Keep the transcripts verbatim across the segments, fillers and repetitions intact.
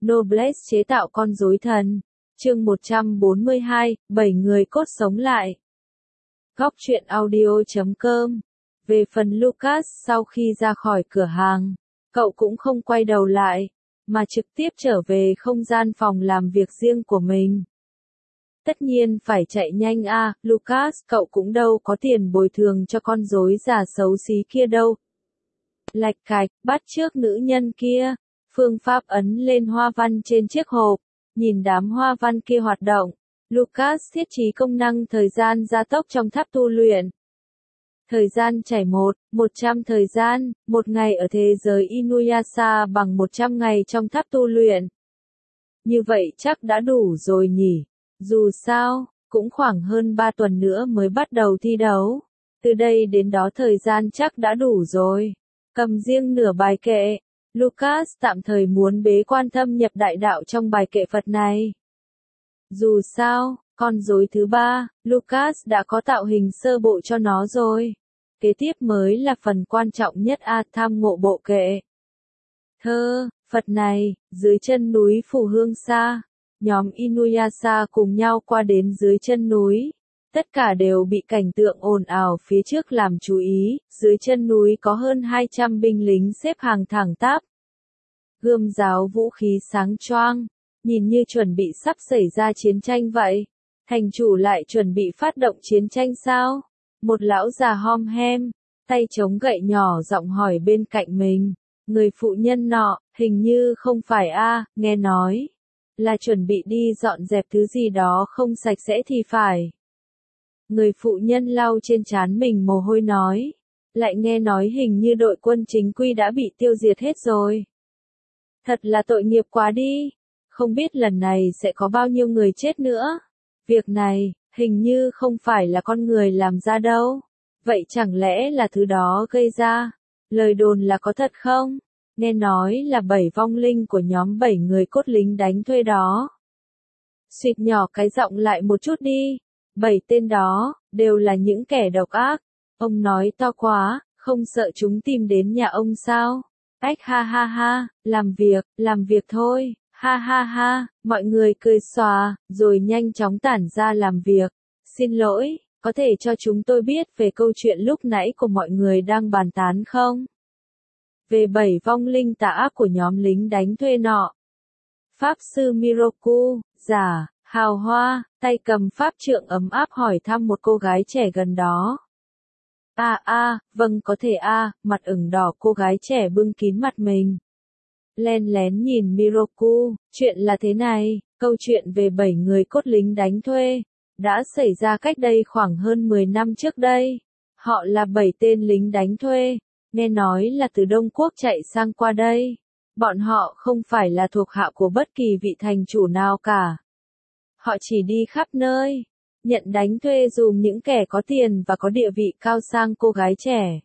Noblesse chế tạo con rối thần. Chương một trăm bốn mươi hai, bảy người cốt sống lại. Góc truyện audio chấm com. Về phần Lucas, sau khi ra khỏi cửa hàng, cậu cũng không quay đầu lại, mà trực tiếp trở về không gian phòng làm việc riêng của mình. Tất nhiên phải chạy nhanh a, à, Lucas, cậu cũng đâu có tiền bồi thường cho con rối già xấu xí kia đâu. Lạch cạch, bắt chước nữ nhân kia, phương pháp ấn lên hoa văn trên chiếc hộp, nhìn đám hoa văn kia hoạt động, Lucas thiết trí công năng thời gian gia tốc trong tháp tu luyện. Thời gian chảy một, một trăm thời gian, một ngày ở thế giới Inuyasha bằng một trăm ngày trong tháp tu luyện. Như vậy chắc đã đủ rồi nhỉ, dù sao, cũng khoảng hơn ba tuần nữa mới bắt đầu thi đấu. Từ đây đến đó thời gian chắc đã đủ rồi. Cầm riêng nửa bài kệ, Lucas tạm thời muốn bế quan thâm nhập đại đạo trong bài kệ Phật này. Dù sao, con rối thứ ba, Lucas đã có tạo hình sơ bộ cho nó rồi. Kế tiếp mới là phần quan trọng nhất a, tham ngộ bộ kệ. Thơ, Phật này, dưới chân núi Phù Hương Sa, nhóm Inuyasha cùng nhau qua đến dưới chân núi. Tất cả đều bị cảnh tượng ồn ào phía trước làm chú ý, dưới chân núi có hơn hai trăm binh lính xếp hàng thẳng tắp. Gươm giáo vũ khí sáng choang, nhìn như chuẩn bị sắp xảy ra chiến tranh vậy. Thành chủ lại chuẩn bị phát động chiến tranh sao? Một lão già hom hem, tay chống gậy nhỏ giọng hỏi bên cạnh mình. Người phụ nhân nọ, hình như không phải a, nghe nói là chuẩn bị đi dọn dẹp thứ gì đó không sạch sẽ thì phải. Người phụ nhân lau trên trán mình mồ hôi nói. Lại nghe nói hình như đội quân chính quy đã bị tiêu diệt hết rồi. Thật là tội nghiệp quá đi. Không biết lần này sẽ có bao nhiêu người chết nữa. Việc này, hình như không phải là con người làm ra đâu. Vậy chẳng lẽ là thứ đó gây ra? Lời đồn là có thật không? Nghe nói là bảy vong linh của nhóm bảy người cốt lính đánh thuê đó. Xịt nhỏ cái giọng lại một chút đi. Bảy tên đó, đều là những kẻ độc ác. Ông nói to quá, không sợ chúng tìm đến nhà ông sao? Ách ha ha ha, làm việc, làm việc thôi, ha ha ha, mọi người cười xòa, rồi nhanh chóng tản ra làm việc. Xin lỗi, có thể cho chúng tôi biết về câu chuyện lúc nãy của mọi người đang bàn tán không? Về bảy vong linh tà ác của nhóm lính đánh thuê nọ. Pháp sư Miroku, giả, hào hoa, tay cầm pháp trượng ấm áp hỏi thăm một cô gái trẻ gần đó. À à, vâng có thể a, à, mặt ửng đỏ cô gái trẻ bưng kín mặt mình. Len lén nhìn Miroku, chuyện là thế này, câu chuyện về bảy người cốt lính đánh thuê, đã xảy ra cách đây khoảng hơn mười năm trước đây. Họ là bảy tên lính đánh thuê, nghe nói là từ Đông Quốc chạy sang qua đây. Bọn họ không phải là thuộc hạ của bất kỳ vị thành chủ nào cả. Họ chỉ đi khắp nơi, nhận đánh thuê dùm những kẻ có tiền và có địa vị cao sang cô gái trẻ.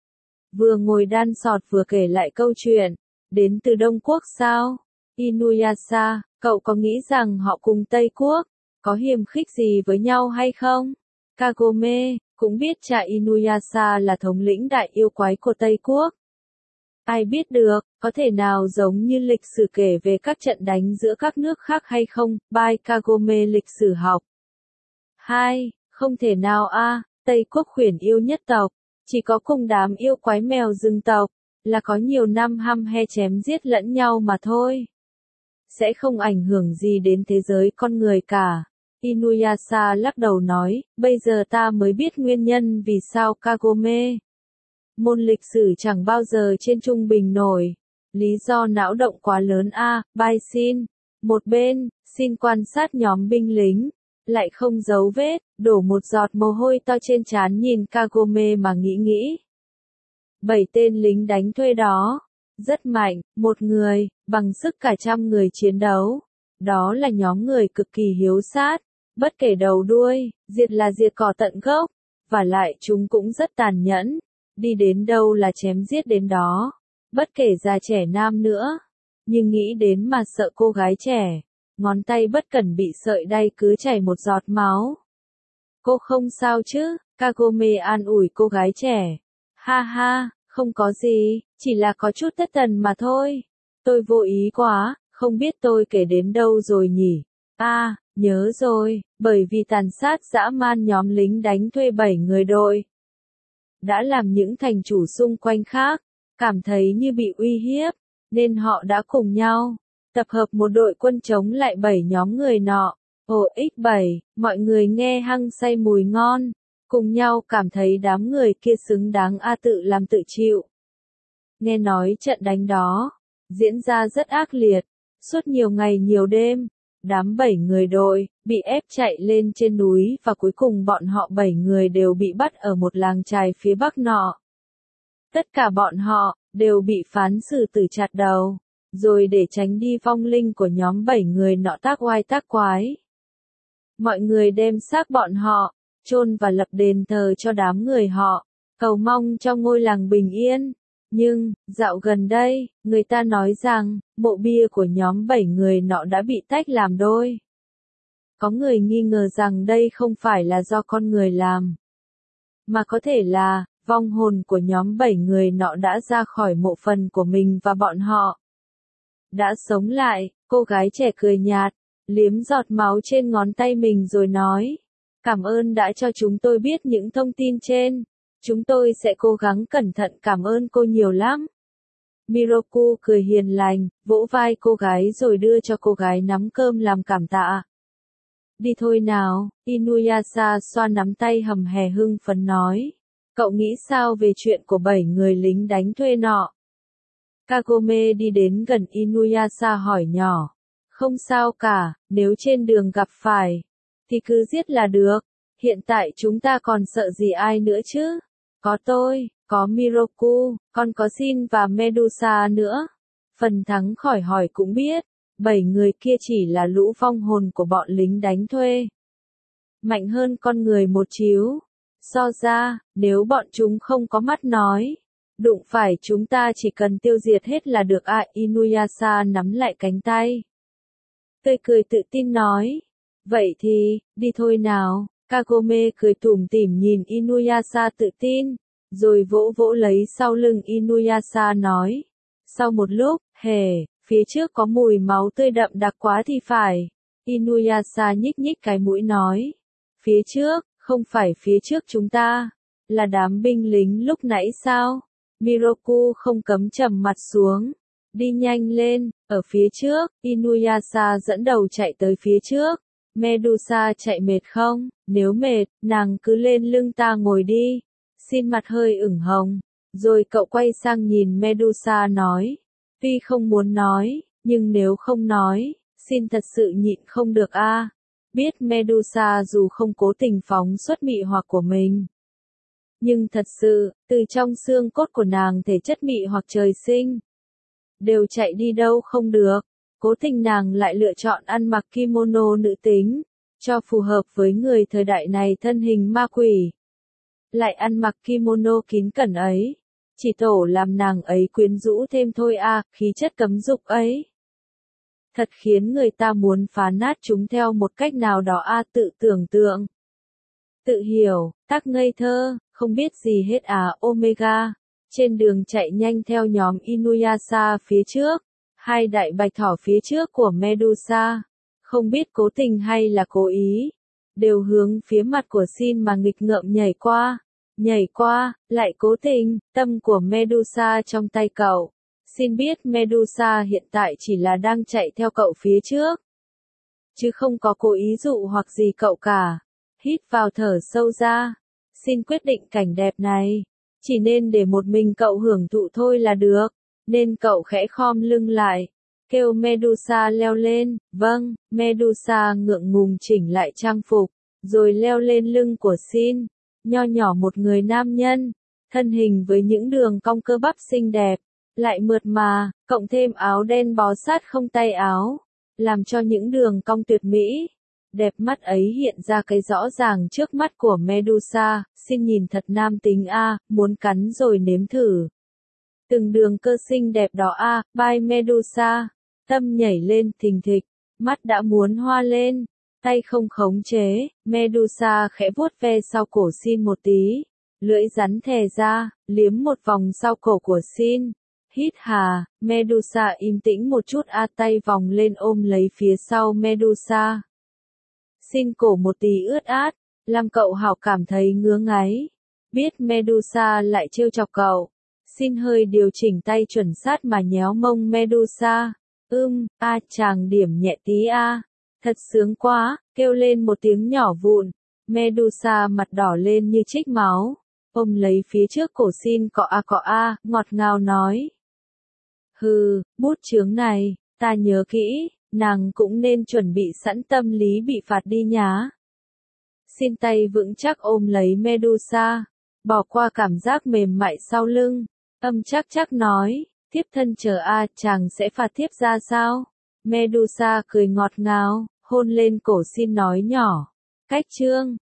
Vừa ngồi đan sọt vừa kể lại câu chuyện, đến từ Đông Quốc sao? Inuyasha, cậu có nghĩ rằng họ cùng Tây Quốc, có hiềm khích gì với nhau hay không? Kagome, cũng biết cha Inuyasha là thống lĩnh đại yêu quái của Tây Quốc. Ai biết được, có thể nào giống như lịch sử kể về các trận đánh giữa các nước khác hay không? By Kagome lịch sử học. hai. Không thể nào a, à, Tây Quốc khuyển yêu nhất tộc, chỉ có cùng đám yêu quái mèo rừng tộc, là có nhiều năm hăm he chém giết lẫn nhau mà thôi. Sẽ không ảnh hưởng gì đến thế giới con người cả. Inuyasha lắc đầu nói, bây giờ ta mới biết nguyên nhân vì sao Kagome. Môn lịch sử chẳng bao giờ trên trung bình nổi. Lý do não động quá lớn a, à, Bai xin. Một bên, xin quan sát nhóm binh lính. Lại không giấu vết, đổ một giọt mồ hôi to trên trán nhìn Kagome mà nghĩ nghĩ. Bảy tên lính đánh thuê đó, rất mạnh, một người, bằng sức cả trăm người chiến đấu. Đó là nhóm người cực kỳ hiếu sát, bất kể đầu đuôi, diệt là diệt cỏ tận gốc, và lại chúng cũng rất tàn nhẫn, đi đến đâu là chém giết đến đó, bất kể già trẻ nam nữa. Nhưng nghĩ đến mà sợ cô gái trẻ. Ngón tay bất cẩn bị sợi đay cứ chảy một giọt máu. Cô không sao chứ? Kagome an ủi cô gái trẻ. Ha ha, không có gì, chỉ là có chút thất thần mà thôi. Tôi vô ý quá, Không biết tôi kể đến đâu rồi nhỉ? À, nhớ rồi, bởi vì tàn sát dã man nhóm lính đánh thuê bảy người đội. Đã làm những thành chủ xung quanh khác, cảm thấy như bị uy hiếp, nên họ đã cùng nhau, tập hợp một đội quân chống lại bảy nhóm người nọ. Ồ ích bảy, mọi người nghe hăng say mùi ngon, cùng nhau cảm thấy đám người kia xứng đáng a tự làm tự chịu. Nghe nói trận đánh đó, diễn ra rất ác liệt, suốt nhiều ngày nhiều đêm, đám bảy người đội, bị ép chạy lên trên núi và cuối cùng bọn họ bảy người đều bị bắt ở một làng chài phía bắc nọ. Tất cả bọn họ, đều bị phán xử tử chặt đầu, rồi để tránh đi vong linh của nhóm bảy người nọ tác oai tác quái. Mọi người đem xác bọn họ, chôn và lập đền thờ cho đám người họ, cầu mong cho ngôi làng bình yên. Nhưng, dạo gần đây, người ta nói rằng, mộ bia của nhóm bảy người nọ đã bị tách làm đôi. Có người nghi ngờ rằng đây không phải là do con người làm, mà có thể là, vong hồn của nhóm bảy người nọ đã ra khỏi mộ phần của mình và bọn họ đã sống lại. Cô gái trẻ cười nhạt, liếm giọt máu trên ngón tay mình rồi nói, cảm ơn đã cho chúng tôi biết những thông tin trên. Chúng tôi sẽ cố gắng cẩn thận, cảm ơn cô nhiều lắm. Miroku cười hiền lành, vỗ vai cô gái rồi đưa cho cô gái nắm cơm làm cảm tạ. Đi thôi nào, Inuyasha xoa nắm tay hầm hè hưng phấn nói. Cậu nghĩ sao về chuyện của bảy người lính đánh thuê nọ? Kagome đi đến gần Inuyasha hỏi nhỏ. Không sao cả, nếu trên đường gặp phải, thì cứ giết là được. Hiện tại chúng ta còn sợ gì ai nữa chứ? Có tôi, có Miroku, còn có Shin và Medusa nữa. Phần thắng khỏi hỏi cũng biết, bảy người kia chỉ là lũ vong hồn của bọn lính đánh thuê. Mạnh hơn con người một chiếu. So ra, nếu bọn chúng không có mắt nói, đụng phải chúng ta chỉ cần tiêu diệt hết là được à. Inuyasha nắm lại cánh tay. Tươi cười tự tin nói. Vậy thì, đi thôi nào. Kagome cười tủm tỉm nhìn Inuyasha tự tin, rồi vỗ vỗ lấy sau lưng Inuyasha nói. Sau một lúc, hề, phía trước có mùi máu tươi đậm đặc quá thì phải. Inuyasha nhích nhích cái mũi nói. Phía trước, không phải phía trước chúng ta, là đám binh lính lúc nãy sao? Miroku không cấm trầm mặt xuống. Đi nhanh lên, ở phía trước, Inuyasha dẫn đầu chạy tới phía trước. Medusa chạy mệt không? Nếu mệt, nàng cứ lên lưng ta ngồi đi. Xin mặt hơi ửng hồng. Rồi cậu quay sang nhìn Medusa nói. Tuy không muốn nói, nhưng nếu không nói, xin thật sự nhịn không được a. À. Biết Medusa dù không cố tình phóng xuất mị hoặc của mình, nhưng thật sự, từ trong xương cốt của nàng thể chất mị hoặc trời sinh, đều chạy đi đâu không được. Cố tình nàng lại lựa chọn ăn mặc kimono nữ tính, cho phù hợp với người thời đại này thân hình ma quỷ. Lại ăn mặc kimono kín cẩn ấy, chỉ tổ làm nàng ấy quyến rũ thêm thôi à, khí chất cấm dục ấy. Thật khiến người ta muốn phá nát chúng theo một cách nào đó a. À, tự tưởng tượng, tự hiểu, tác ngây thơ, không biết gì hết à. Omega, trên đường chạy nhanh theo nhóm Inuyasha phía trước. Hai đại bạch thỏ phía trước của Medusa, không biết cố tình hay là cố ý, đều hướng phía mặt của Shin mà nghịch ngợm nhảy qua, nhảy qua, lại cố tình. Tâm của Medusa trong tay cậu. Shin biết Medusa hiện tại chỉ là đang chạy theo cậu phía trước, chứ không có cố ý dụ hoặc gì cậu cả. Hít vào thở sâu ra, Shin quyết định cảnh đẹp này, chỉ nên để một mình cậu hưởng thụ thôi là được. Nên cậu khẽ khom lưng lại, kêu Medusa leo lên. Vâng, Medusa ngượng ngùng chỉnh lại trang phục, rồi leo lên lưng của Shin. Nho nhỏ một người nam nhân, thân hình với những đường cong cơ bắp xinh đẹp, lại mượt mà, cộng thêm áo đen bó sát không tay áo, làm cho những đường cong tuyệt mỹ, đẹp mắt ấy hiện ra cái rõ ràng trước mắt của Medusa. Shin nhìn thật nam tính a, à, muốn cắn rồi nếm thử. Từng đường cơ xinh đẹp đó a, à, by Medusa. Tâm nhảy lên thình thịch, mắt đã muốn hoa lên, tay không khống chế. Medusa khẽ vuốt ve sau cổ Shin một tí, lưỡi rắn thè ra, liếm một vòng sau cổ của Shin. Hít hà, Medusa im tĩnh một chút a tay vòng lên ôm lấy phía sau Medusa. Xin cổ một tí ướt át, làm cậu Hảo cảm thấy ngứa ngáy. Biết Medusa lại trêu chọc cậu. Xin hơi điều chỉnh tay chuẩn sát mà nhéo mông Medusa. Ưm, a chàng điểm nhẹ tí a. Thật sướng quá, kêu lên một tiếng nhỏ vụn. Medusa mặt đỏ lên như trích máu. Ôm lấy phía trước cổ xin cọ a cọ a, ngọt ngào nói. Hừ, bút chướng này, ta nhớ kỹ, nàng cũng nên chuẩn bị sẵn tâm lý bị phạt đi nhá. Xin tay vững chắc ôm lấy Medusa, bỏ qua cảm giác mềm mại sau lưng, âm chắc chắc nói, thiếp thân chờ a chàng sẽ phạt thiếp ra sao? Medusa cười ngọt ngào, hôn lên cổ xin nói nhỏ, cách chương.